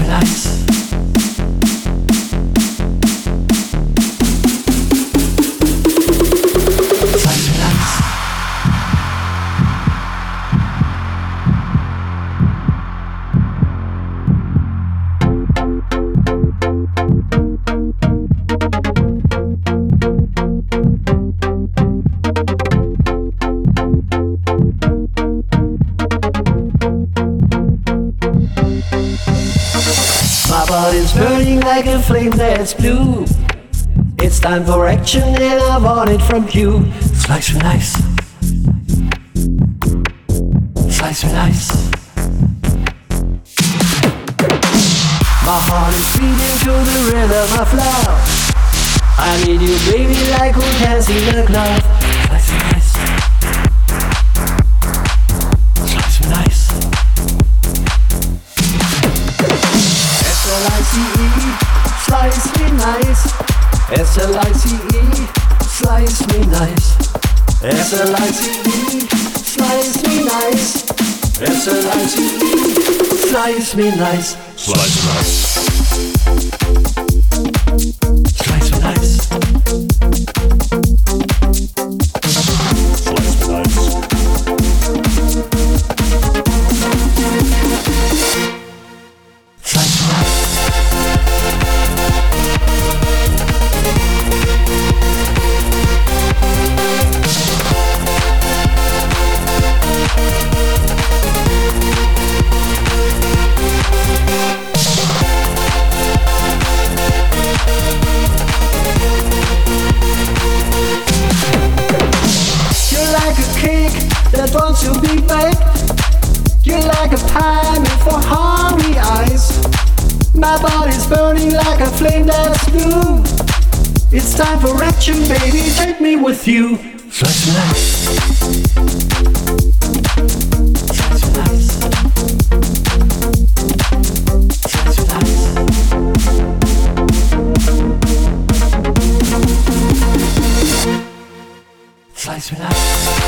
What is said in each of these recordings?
me nice. Slice me nice. My body's burning like a flame that's blue. It's time for action and I want it from you. Slice me nice. Slice me nice. My heart is beating to the rhythm of love. I need you baby like who can see the glove. Slice me nice. Slice me nice. S-L-I-C-E, slice me nice. S-L-I-C-E, slice me nice. S-L-I-C-E, slice me nice. S-L-I-C-E, slice me nice. Slice nice. Slice me nice. Slice nice. Slice me nice. You're like a cake that wants to be baked. You're like a pie made for hungry eyes. My body's burning like a flame that's blue. It's time for action, baby. Take me with you. Slice me nice. Slice me nice. Slice me nice. Slice me nice.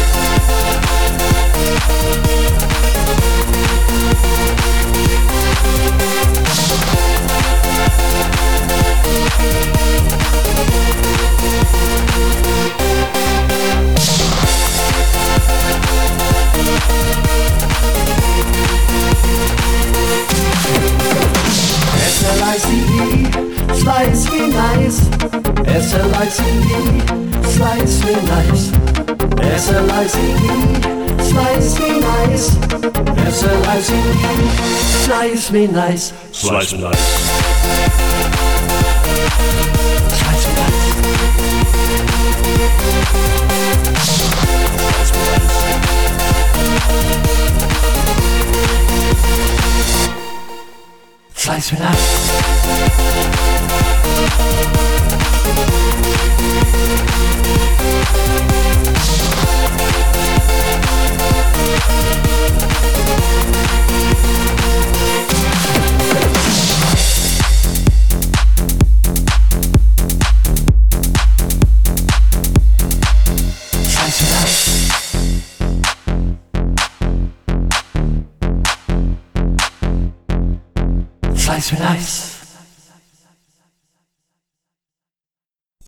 S-L-I-C-E, slice me nice. S-L-I-C-E, slice me nice. S-L-I-C-E, slice me nice. S-L-I-C-E, slice me nice. Slice nice. Slice me nice. Slice me nice. Slice me nice. Slice me nice.